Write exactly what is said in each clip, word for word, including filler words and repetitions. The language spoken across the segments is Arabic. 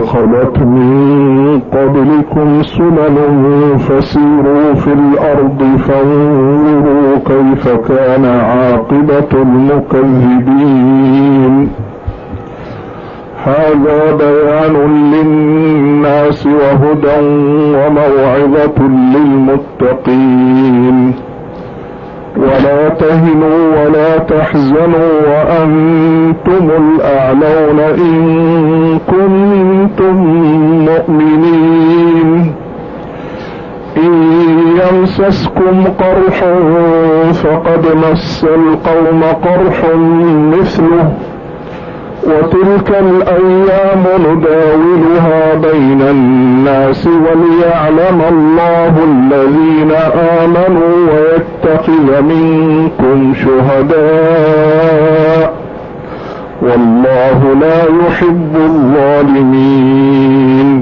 خلت من قبلكم سنن فسيروا في الأرض فانظروا كيف كان عاقبة المكذبين. هذا بيان للناس وهدى وموعظة للمتقين. ولا تهنوا ولا تحزنوا وأنتم الأعلون إن كنتم مؤمنين. إن يمسسكم قرح فقد مس القوم قرح مثله وتلك الأيام نداولها بين الناس وليعلم الله الذين آمنوا ويتخذ منكم شهداء والله لا يحب الظالمين.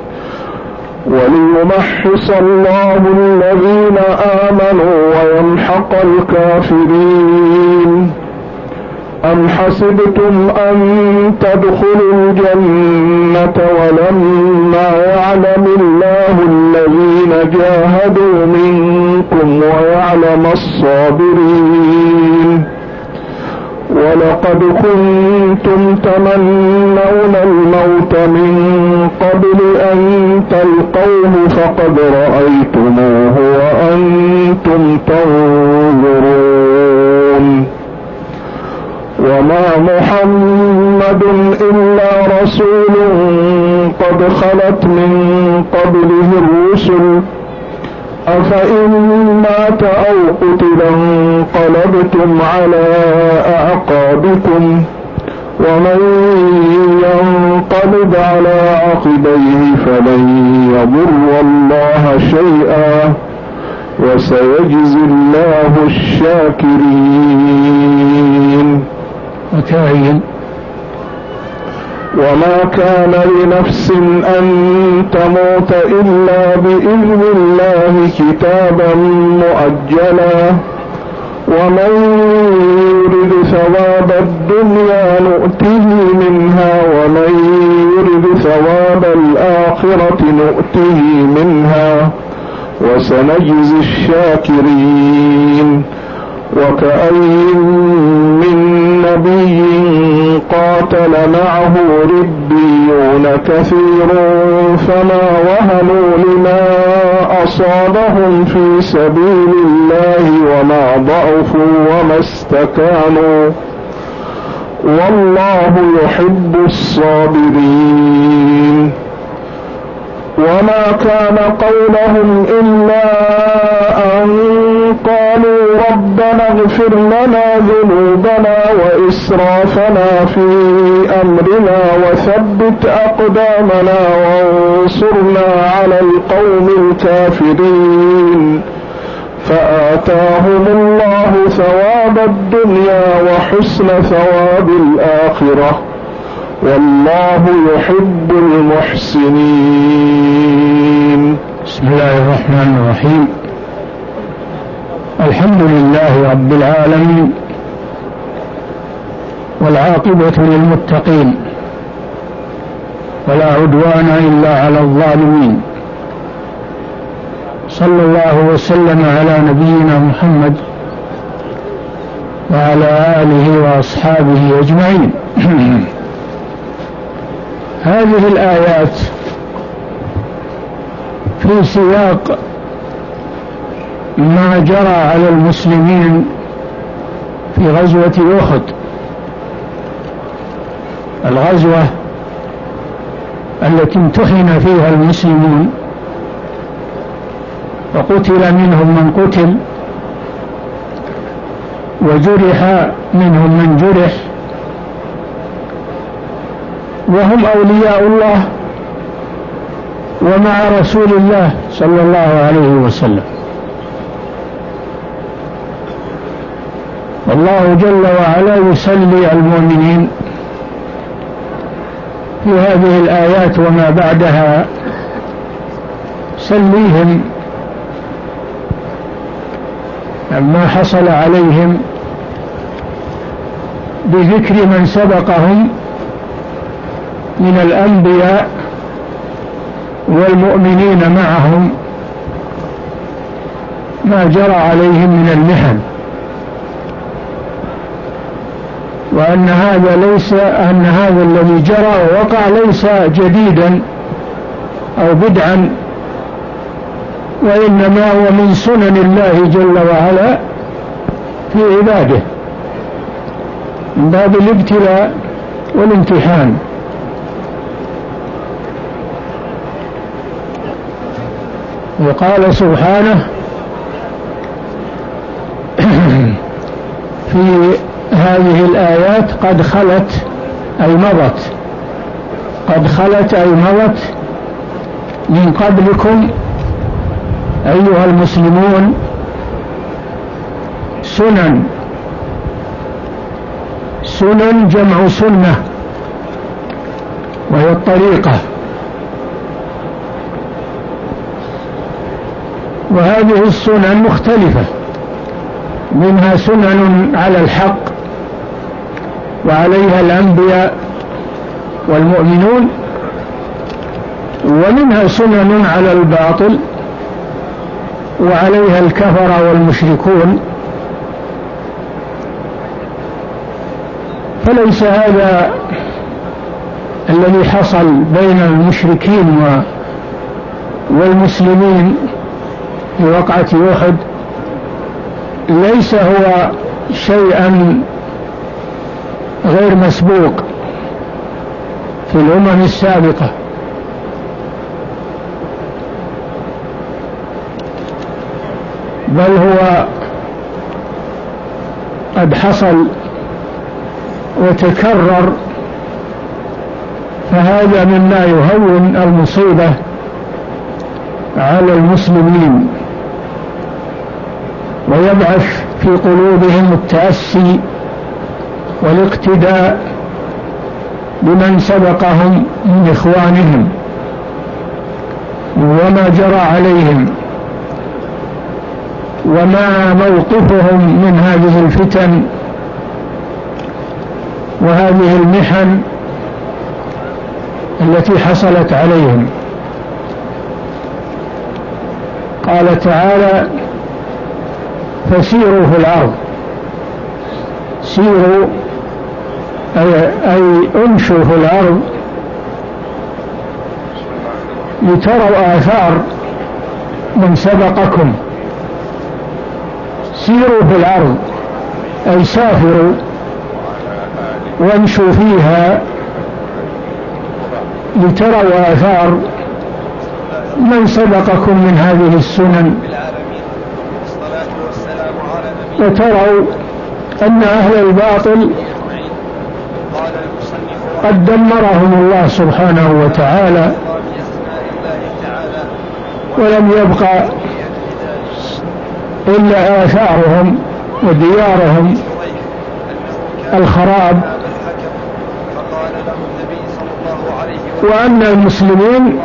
وليمحص الله الذين آمنوا ويمحق الكافرين. أم حسبتم أن تدخلوا الجنة ولما يعلم الله الذين جاهدوا منكم ويعلم الصابرين. ولقد كنتم تمنون الموت من قبل أن تلقوه فقد رأيتموه وأنتم تنظرون. وما محمد إلا رسول قد خلت من قبله الرسل أفإن مات أو قتل انقلبتم على أعقابكم ومن ينقلب على عقبيه فلن يضر الله شيئا وسيجزي الله الشاكرين. وتعين وما كان لنفس أن تموت إلا بإذن الله كتابا مؤجلا ومن يرد ثواب الدنيا نؤته منها ومن يرد ثواب الآخرة نؤته منها وسنجزي الشاكرين. وكأين من نبي قاتل معه ربيون كثير فما وهنوا لما أصابهم في سبيل الله وما ضعفوا وما استكانوا والله يحب الصابرين. وما كان قولهم إلا أن قالوا ربنا اغفر لنا ذنوبنا وإسرافنا في أمرنا وثبت أقدامنا وانصرنا على القوم الكافرين. فآتاهم الله ثواب الدنيا وحسن ثواب الآخرة والله يحب المحسنين. بسم الله الرحمن الرحيم. الحمد لله رب العالمين والعاقبة للمتقين ولا عدوان إلا على الظالمين. صلى الله وسلم على نبينا محمد وعلى آله وأصحابه أجمعين. هذه الآيات في سياق ما جرى على المسلمين في غزوة أحد، الغزوة التي امتحن فيها المسلمون وقتل منهم من قتل وجرح منهم من جرح وهم أولياء الله ومع رسول الله صلى الله عليه وسلم. والله جل وعلا يسلي المؤمنين في هذه الآيات وما بعدها، سليهم عما حصل عليهم بذكر من سبقهم من الأنبياء والمؤمنين معهم ما جرى عليهم من المحن، وأن هذا ليس أن هذا الذي جرى ووقع ليس جديدا أو بدعا، وإنما هو من سنن الله جل وعلا في عباده من باب الابتلاء والامتحان. وقال سبحانه في هذه الآيات: قد خلت أي مضت، قد خلت أي مضت من قبلكم أيها المسلمون سنن. سنن جمع سنة، وهي الطريقة. وهذه السنن مختلفة، منها سنن على الحق وعليها الأنبياء والمؤمنون، ومنها سنن على الباطل وعليها الكفر والمشركون. فليس هذا الذي حصل بين المشركين والمسلمين في وقعة أحد ليس هو شيئا غير مسبوق في الأمم السابقة، بل هو قد حصل وتكرر، فهذا مما يهون المصيبة على المسلمين ويبعث في قلوبهم التأسي والاقتداء بمن سبقهم من إخوانهم وما جرى عليهم وما موقفهم من هذه الفتن وهذه المحن التي حصلت عليهم. قال تعالى: فسيروا في الأرض. سيروا أي, أي امشوا في الأرض لتروا آثار من سبقكم. سيروا في الأرض أي سافروا وامشوا فيها لتروا آثار من سبقكم من هذه السنن، وتروا أن أهل الباطل قد دمرهم الله سبحانه وتعالى، ولم يبقى إلا آثارهم وديارهم الخراب، وأن المسلمين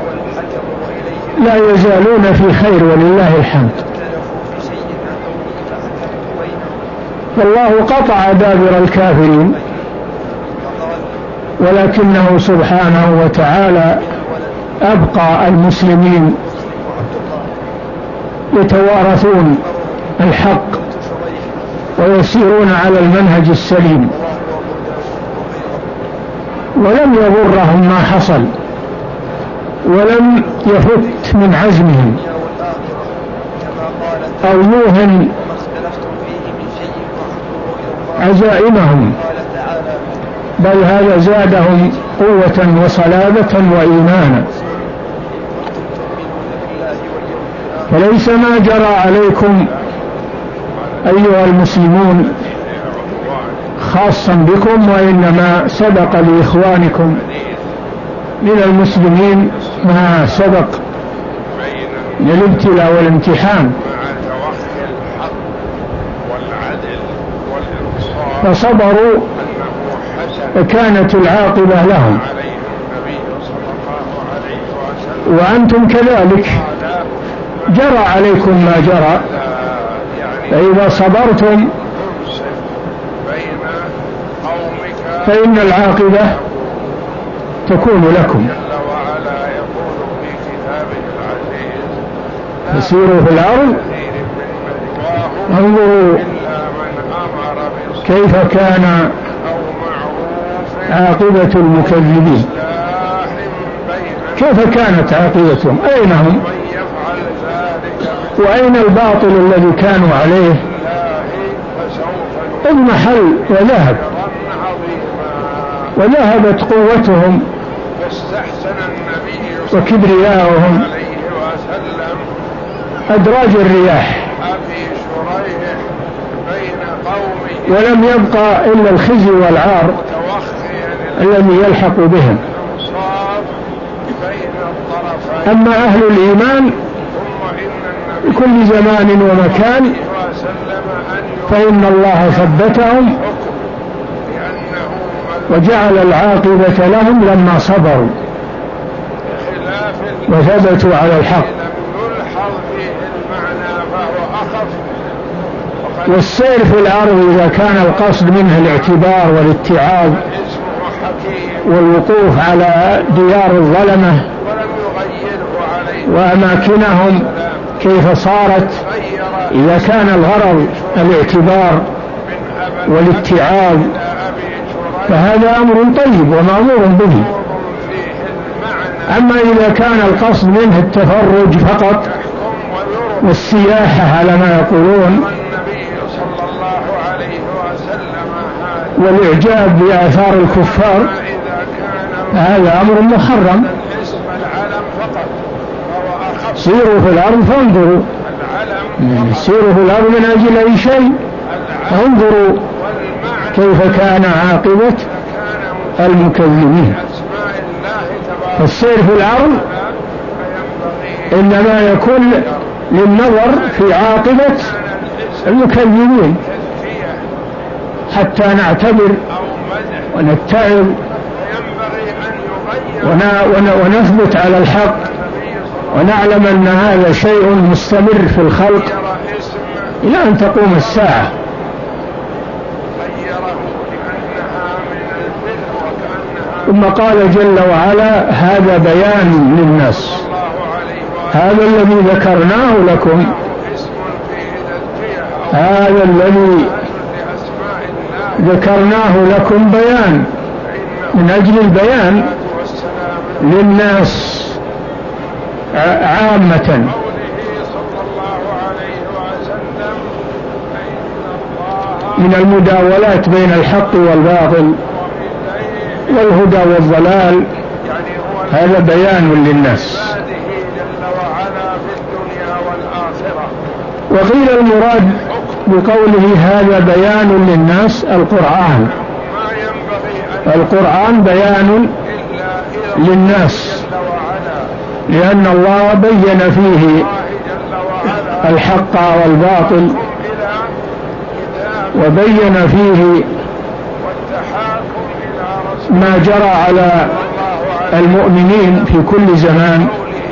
لا يزالون في خير ولله الحمد. والله قطع دابر الكافرين، ولكنه سبحانه وتعالى أبقى المسلمين يتوارثون الحق ويسيرون على المنهج السليم، ولم يضرهم ما حصل، ولم يفت من عزمهم أو يوهن عزائمهم، بل هذا زادهم قوة وصلابة وإيمانا. فليس ما جرى عليكم أيها المسلمون خاصا بكم، وإنما سبق لإخوانكم من المسلمين ما سبق من الابتلاء والامتحان، فصبروا وكانت العاقبة لهم. وأنتم كذلك جرى عليكم ما جرى، فإذا صبرتم فإن العاقبة تكون لكم. فسيروا في الأرض انظروا كيف كان عاقبة المكذبين، كيف كانت عاقبتهم، أين هم وأين الباطل الذي كانوا عليه؟ اضمحل وذهب وذهبت قوتهم وكبرياؤهم أدراج الرياح، ولم يبقى إلا الخزي والعار الذي يلحق بهم. أما أهل الإيمان بكل زمان ومكان فإن الله ثبتهم وجعل العاقبة لهم لما صبروا وثبتوا على الحق. والسير في الأرض إذا كان القصد منه الاعتبار والاتعاظ والوقوف على ديار الظلمة وأماكنهم كيف صارت، إذا كان الغرض الاعتبار والاتعاظ فهذا أمر طيب ومأمور به. أما إذا كان القصد منه التفرج فقط والسياحة على ما يقولون والإعجاب بآثار الكفار هذا أمر محرم. سيروا في الأرض فانظروا، سيروا في الأرض من أجل أي شيء، انظروا كيف كان عاقبة المكذبين. السير في الأرض إنما يكون للنظر في عاقبة المكذبين حتى نعتبر ونتعظ ونثبت على الحق ونعلم أن هذا شيء مستمر في الخلق إلى أن تقوم الساعة. ثم قال جل وعلا هذا بيان للناس، هذا الذي ذكرناه لكم، هذا الذي ذكرناه لكم بيان من أجل البيان للناس عامة. من المداولات بين الحق والباطل والهدى والضلال هذا بيان للناس. وقيل المراد بقوله هذا بيان للناس القرآن، القرآن بيان للناس لأن الله بين فيه الحق والباطل وبين فيه ما جرى على المؤمنين في كل زمان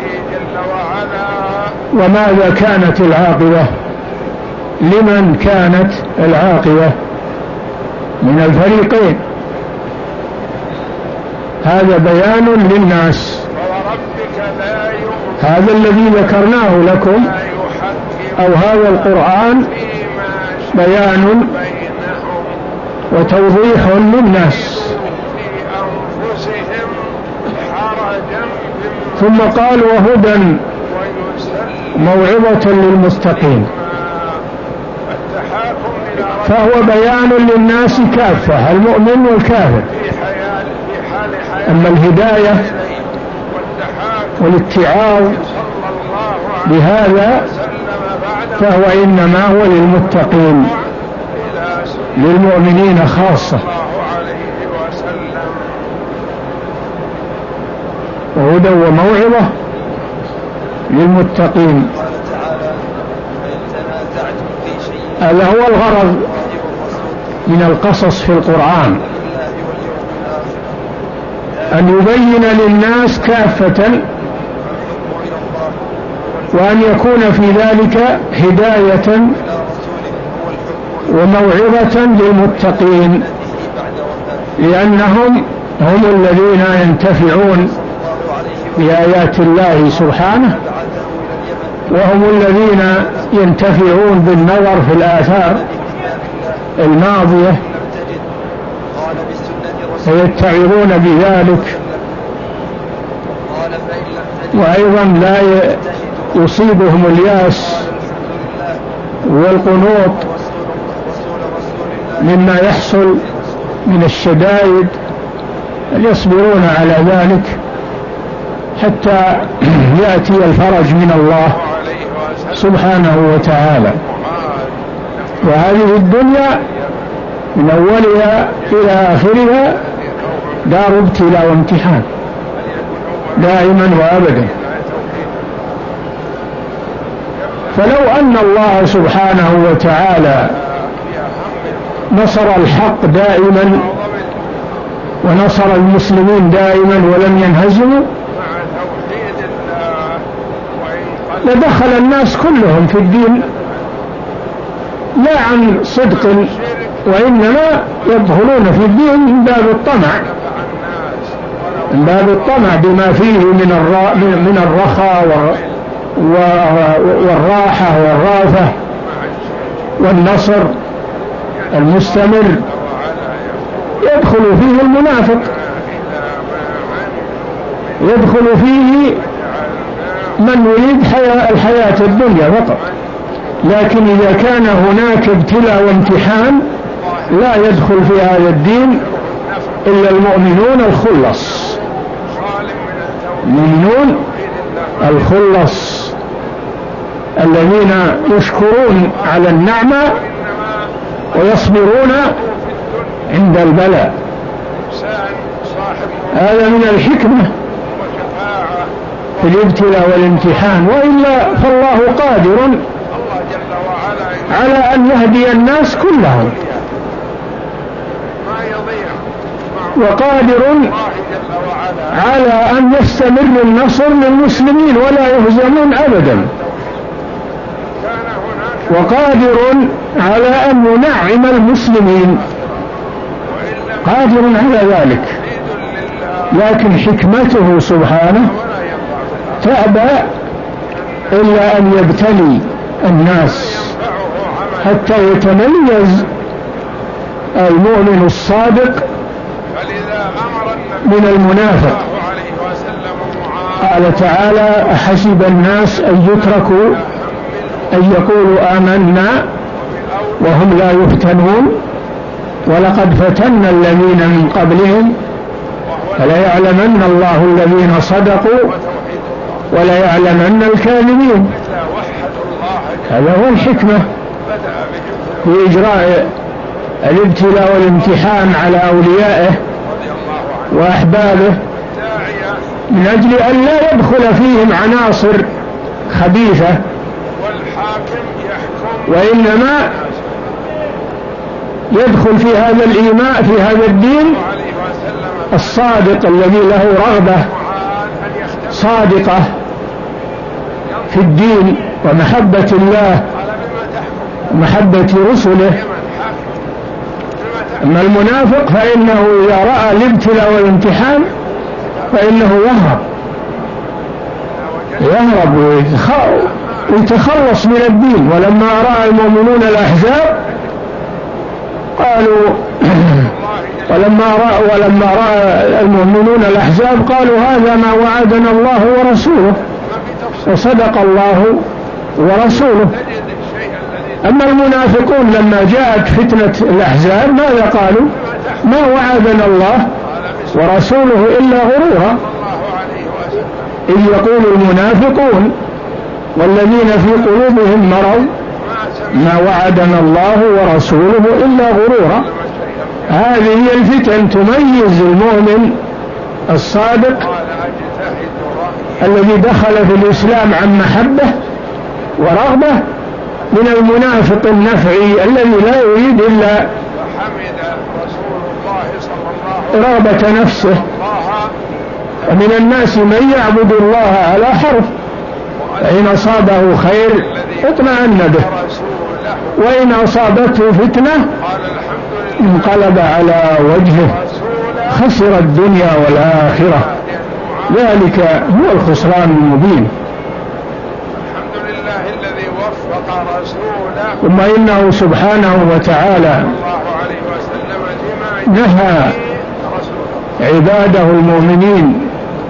وماذا كانت العاقبة، لمن كانت العاقبة من الفريقين. هذا بيان للناس، هذا الذي ذكرناه لكم أو هذا القرآن بيان وتوضيح للناس. ثم قال وهدى موعظة للمتقين، فهو بيان للناس كافة المؤمن والكافر. أما الهداية والاتعاظ بهذا فهو إنما هو للمتقين للمؤمنين خاصة. وهدى وموعظة للمتقين. هذا هو الغرض من القصص في القرآن، أن يبين للناس كافة وأن يكون في ذلك هداية وموعظة للمتقين لأنهم هم الذين ينتفعون بآيات الله سبحانه وهم الذين ينتفعون بالنظر في الآثار الماضية ويتعظون بذلك، وأيضا لا يصيبهم الياس والقنوط مما يحصل من الشدائد، يصبرون على ذلك حتى يأتي الفرج من الله سبحانه وتعالى. وهذه الدنيا من أولها إلى آخرها دار ابتلاء وامتحان دائما وأبدا. فلو أن الله سبحانه وتعالى نصر الحق دائما ونصر المسلمين دائما ولم ينهزموا لدخل الناس كلهم في الدين، لا عن صدق، وإنما يدخلون في الدين من باب الطمع، من باب الطمع بما فيه من الرخاء والراحة والرافة والنصر المستمر. يدخل فيه المنافق، يدخل فيه من يريد الحياة الدنيا فقط، لكن إذا كان هناك ابتلاء وامتحان لا يدخل في هذا الدين إلا المؤمنون الخلص، المؤمنون الخلص الذين يشكرون على النعمة ويصبرون عند البلاء. هذا من الحكمة في الابتلاء والامتحان، وإلا فالله قادر على أن يهدي الناس كلهم، وقادر على أن يستمر النصر للمسلمين ولا يهزمون أبدا، وقادر على أن ينعم المسلمين، قادر على ذلك. لكن حكمته سبحانه تأبى إلا أن يبتلي الناس حتى يتميز المؤمن الصادق من المنافق. قال تعالى: أحسب الناس أن يتركوا أن يقولوا آمنا وهم لا يفتنون ولقد فتنا الذين من قبلهم فليعلمن الله الذين صدقوا وليعلمن الكاذبين. هذا هو الحكمة في إجراء الابتلاء والامتحان على أوليائه وأحبابه، من أجل أن لا يدخل فيهم عناصر خبيثة، وإنما يدخل في هذا الإيمان، في هذا الدين الصادق الذي له رغبة صادقة في الدين ومحبة الله ومحبة رسله. أما المنافق فإنه إذا رأى الابتلاء والامتحان فإنه يهرب يهرب ويتخلص من الدين. ولما رأى المؤمنون الأحزاب قالوا ولما رأى, ولما رأى المؤمنون الأحزاب قالوا: هذا ما وعدنا الله ورسوله، وصدق الله ورسوله. أما المنافقون لما جاءت فتنة الأحزاب ماذا قالوا؟ ما وعدنا الله ورسوله إلا غرورا. إذ يقول المنافقون والذين في قلوبهم مرض ما وعدنا الله ورسوله إلا غرورا. هذه هي الفتن تميز المؤمن الصادق الذي دخل في الإسلام عن محبة ورغبة من المنافق النفعي الذي لا يريد إلا رغبة نفسه. ومن الناس من يعبد الله على حرف، فإن أصابه خير اطمأن به، وإن أصابته فتنة انقلب على وجهه خسر الدنيا والآخرة. ذلك هو الخسران المبين. ثم إنه سبحانه وتعالى نهى عباده المؤمنين،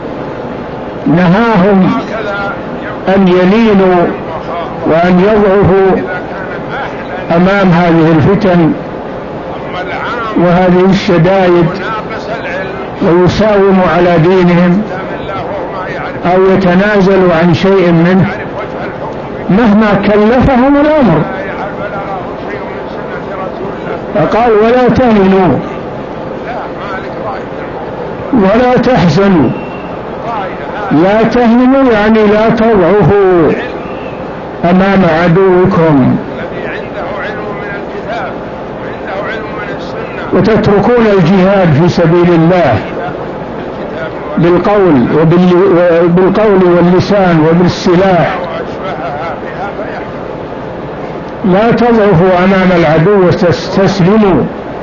نهاهم أن يلينوا وأن يضعفوا أمام هذه الفتن وهذه الشدائد ويساوموا على دينهم أو يتنازلوا عن شيء منه مهما كلفهم الأمر. فقال ولا تهنوا ولا تحزنوا. لا تهنوا يعني لا تضعفوا أمام عدوكم وتتركون الجهاد في سبيل الله بالقول وبالقول واللسان وبالسلاح. لا تضعفوا أمام العدو وتستسلموا،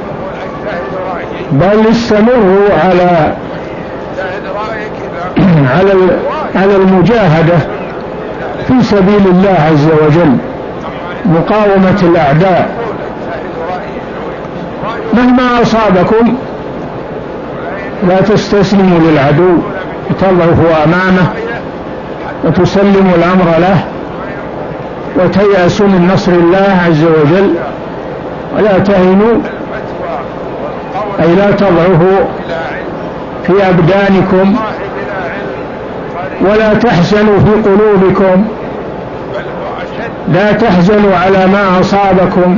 بل استمروا على على على المجاهدة في سبيل الله عز وجل، مقاومة الأعداء مهما أصابكم. لا تستسلموا للعدو وتضعفوا أمامه وتسلموا الأمر له وتيأسوا من نصر الله عز وجل. ولا تهنوا أي لا تضعفوا في أبدانكم ولا تحزنوا في قلوبكم. لا تحزنوا على ما أصابكم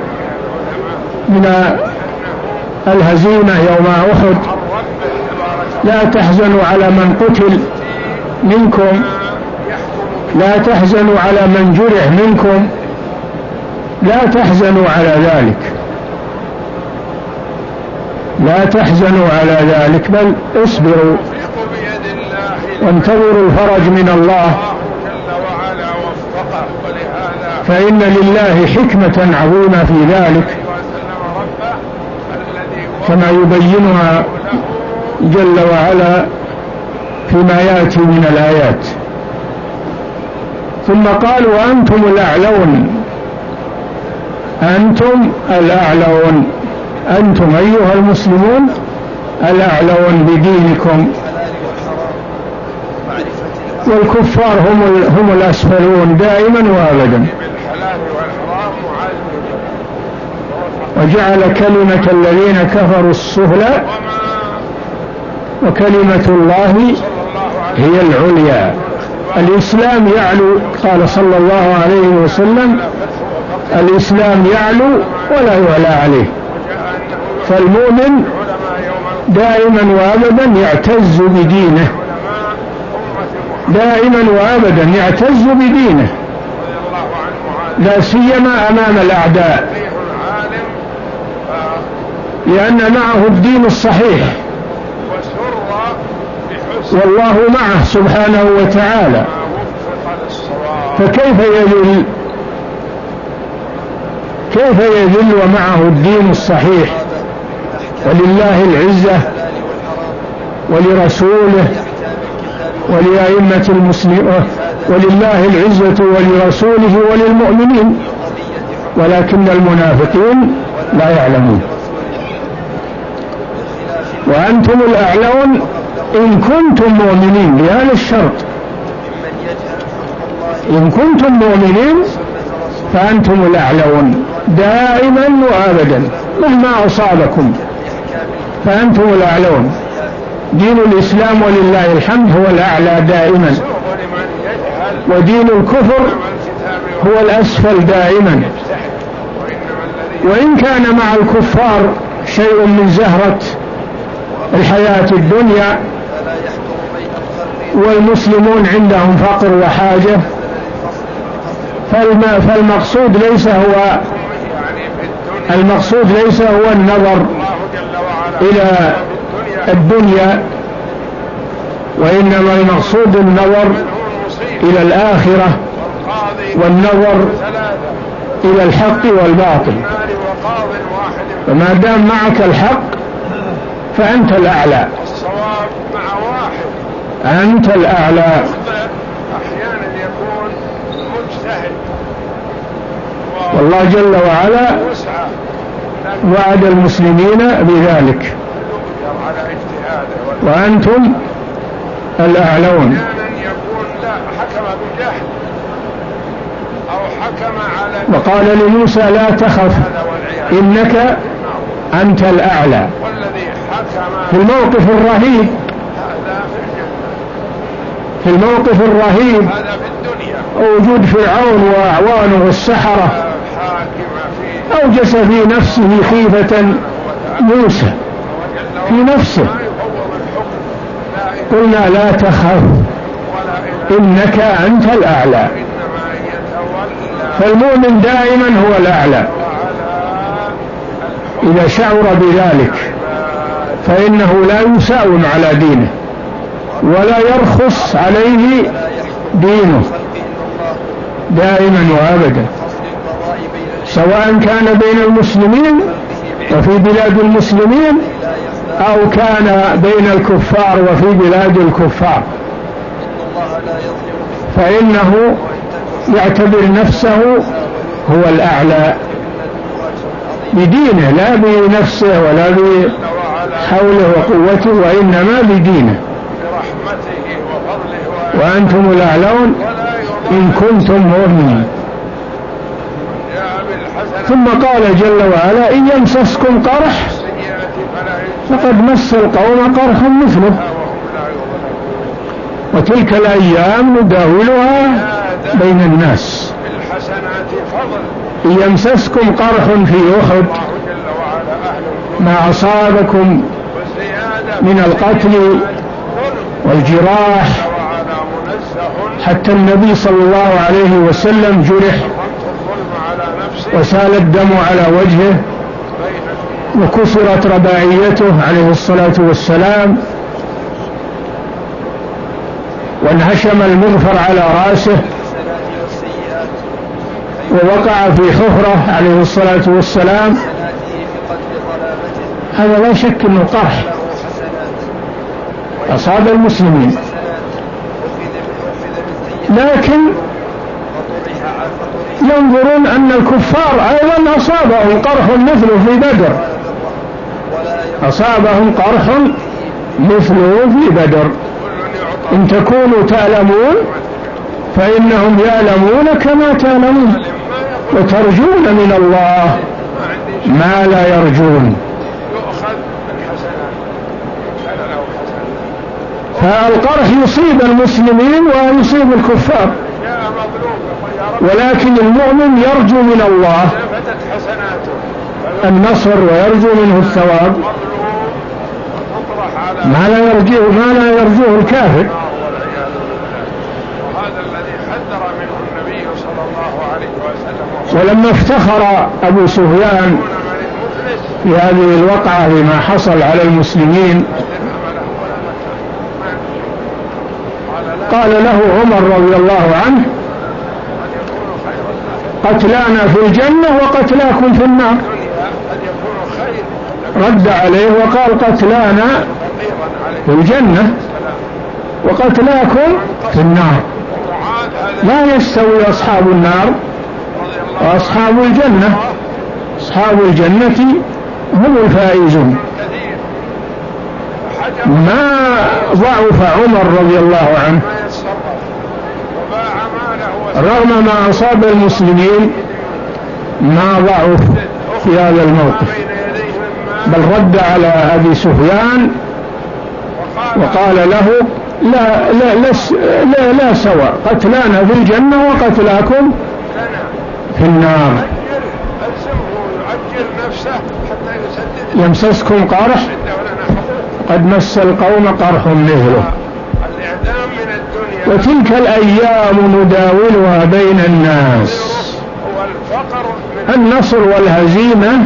من الهزيمة يوم أحد، لا تحزنوا على من قتل منكم، لا تحزنوا على من جرح منكم، لا تحزنوا على ذلك، لا تحزنوا على ذلك، بل اصبروا وانتظروا الفرج من الله، فإن لله حكمة عظيمة في ذلك كما يبينها جل وعلا فيما يأتي من الآيات. ثم قال وأنتم الأعلون. أنتم الأعلون، أنتم أيها المسلمون الأعلون بدينكم، والكفار هم هم الأسفلون دائما وأبدا. وجعل كلمة الذين كفروا السفلى وكلمة الله هي العليا. الإسلام يعلو، قال صلى الله عليه وسلم الإسلام يعلو ولا يعلى عليه. فالمؤمن دائما وأبدا يعتز بدينه، دائما وأبدا يعتز بدينه، لا سيما أمام الأعداء، لأن معه الدين الصحيح والله معه سبحانه وتعالى. فكيف يذل كيف يذل ومعه الدين الصحيح؟ ولله العزة ولرسوله ولأئمة المسلمين، ولله العزة ولرسوله وللمؤمنين، ولكن المنافقين لا يعلمون. وأنتم الأعلون إن كنتم مؤمنين، بهذا الشرط، إن كنتم مؤمنين فأنتم الأعلون دائما وأبدا مهما أصابكم، فأنتم الأعلون. دين الإسلام ولله الحمد هو الأعلى دائما، ودين الكفر هو الأسفل دائما. وإن كان مع الكفار شيء من زهرة الحياة الدنيا والمسلمون عندهم فقر وحاجة، فالمقصود ليس هو المقصود ليس هو النظر إلى الدنيا، وإنما المقصود النظر إلى الآخرة والنظر إلى الحق والباطل. فما دام معك الحق فأنت الأعلى، أنت الأعلى. أحيانا يكون مجتهد والله جل وعلا وعد المسلمين بذلك وأنتم الأعلون. وقال لموسى لا تخف إنك أنت الأعلى. في الموقف الرهيب في الموقف الرهيب وجود فرعون وأعوانه والسحرة أوجس في نفسه خيفة موسى في نفسه. قلنا لا تخف إنك أنت الأعلى. فالمؤمن دائما هو الأعلى إذا شعر بذلك، فإنه لا يساوم على دينه ولا يرخص عليه دينه دائما وأبدا، سواء كان بين المسلمين وفي بلاد المسلمين أو كان بين الكفار وفي بلاد الكفار، فإنه يعتبر نفسه هو الأعلى بدينه لا بنفسه ولا بحوله وقوته، وإنما بدينه. وأنتم الأعلون إن كنتم مؤمنين. ثم قال جل وعلا إن يمسسكم قرح فقد مس القوم قرح مثله وتلك الأيام نداولها بين الناس. إن يمسسكم قرح في أحد ما أصابكم من القتل والجراح، حتى النبي صلى الله عليه وسلم جرح وسال الدم على وجهه وكسرت رباعيته عليه الصلاة والسلام وانهشم المغفر على رأسه ووقع في حفرة عليه الصلاة والسلام. هذا لا شك أنه قرح أصاب المسلمين، لكن ينظرون أن الكفار أيضا أصابهم قرح مثله في بدر أصابهم قرح مثله في بدر. إن تكونوا تعلمون فإنهم يعلمون كما تعلمون وترجون من الله ما لا يرجون. فالقرح يصيب المسلمين ويصيب الكفار، ولكن المؤمن يرجو من الله النصر ويرجو منه الثواب ما لا يرجوه ما لا يرجوه الكافر. ولما افتخر أبو سفيان في هذه الوقعة بما حصل على المسلمين قال له عمر رضي الله عنه قتلانا في الجنة وقتلاكم في النار. رد عليه وقال قتلانا في الجنة وقتلاكم في النار، لا يستوي أصحاب النار وأصحاب الجنة، أصحاب الجنة هم الفائزون. ما ضعف عمر رضي الله عنه رغم ما أصاب المسلمين، ما ضعف في هذا الموقف، بل رد على أبي سفيان وقال له لا لا لا, لا, لا سواء، قتلانا في الجنة وقتلاكم في النار. يمسسكم قرح قد مس القوم قرح مثله وتلك الأيام نداولها بين الناس. النصر والهزيمة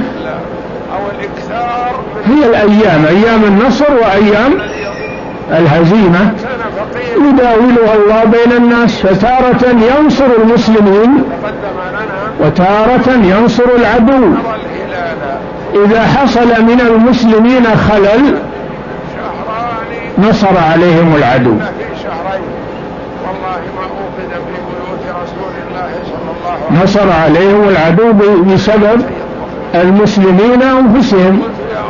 هي الأيام، أيام النصر وأيام الهزيمة يداولها الله بين الناس، فتارة ينصر المسلمين وتارة ينصر العدو. إذا حصل من المسلمين خلل نصر عليهم العدو. نصر عليهم العدو بسبب المسلمين أنفسهم.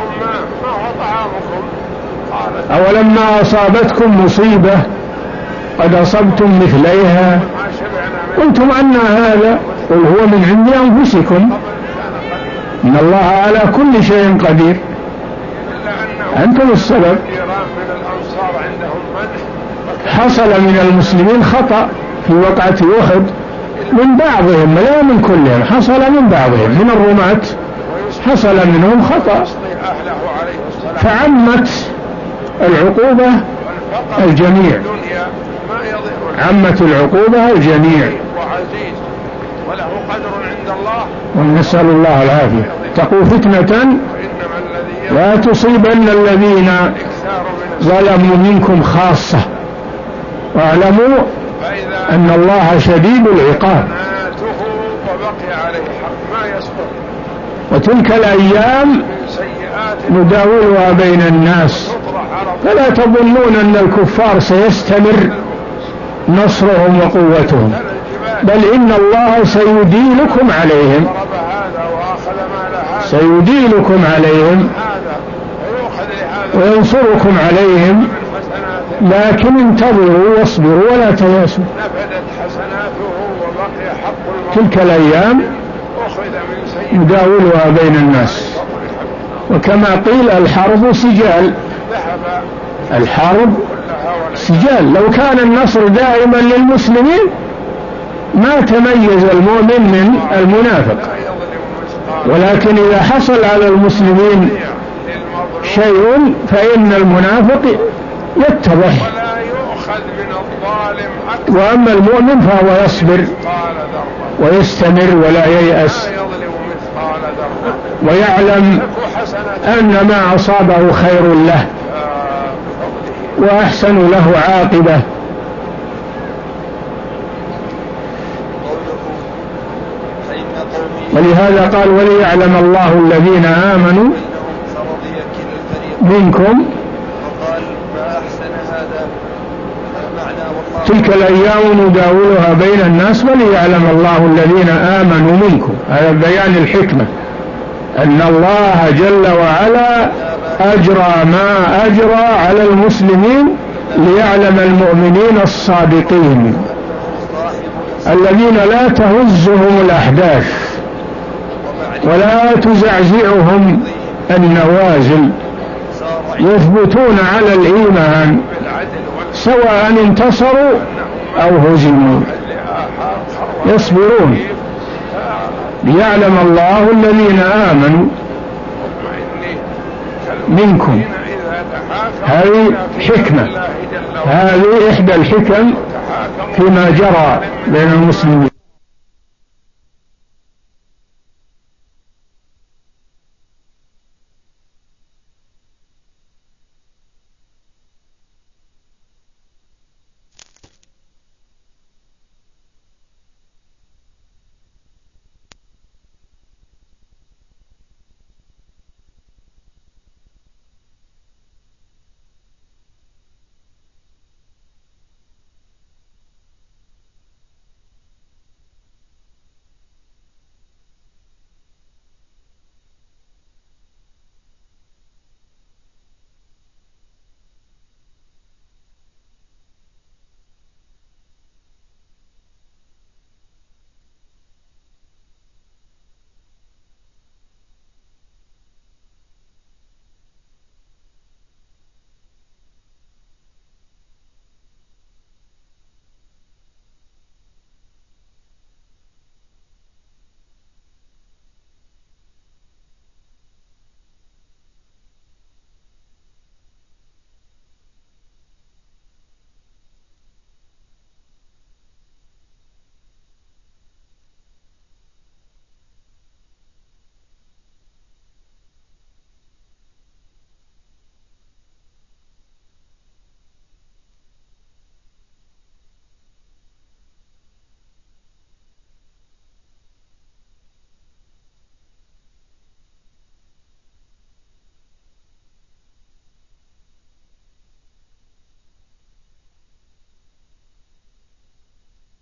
أولما أصابتكم مصيبة قد أصبتم مثليها قلتم أن هذا؟ قل هو من عند أنفسكم إن الله على كل شيء قدير، أنتم السبب. حصل من المسلمين خطأ في وقعة أحد من بعضهم لا من كلهم، حصل من بعضهم من الرماة حصل منهم خطأ فعمت العقوبة الجميع، عمت العقوبة الجميع، ونسأل الله العافية. تقول فتنة لا تصيبن الذين ظلموا منكم خاصة واعلموا أن الله شديد العقاب. وتلك الأيام نداولها بين الناس فلا تظنون أن الكفار سيستمر نصرهم وقوتهم، بل إن الله سيديلكم عليهم، سيديلكم عليهم وينصركم عليهم، لكن انتظروا واصبروا ولا تياسوا. تلك الأيام نداولها بين الناس، وكما قيل الحرب سجال، الحرب سجال. لو كان النصر دائما للمسلمين ما تميز المؤمن من المنافق، ولكن إذا حصل على المسلمين شيء فإن المنافق يتضح، وأما المؤمن فهو يصبر ويستمر ولا ييأس ويعلم أن ما أصابه خير له وأحسن له عاقبة. ولهذا قال وليعلم الله الذين آمنوا منكم. تلك الأيام نداولها بين الناس وليعلم الله الذين آمنوا منكم. هذا بيان الحكمة أن الله جل وعلا أجرى ما أجرى على المسلمين ليعلم المؤمنين الصادقين الذين لا تهزهم الأحداث ولا تزعزعهم النوازل، يثبتون على الإيمان سواء انتصروا أو هزموا، يصبرون. ليعلم الله الذين آمنوا منكم. هذه حكمة، هذه إحدى الحكم فيما جرى بين المسلمين.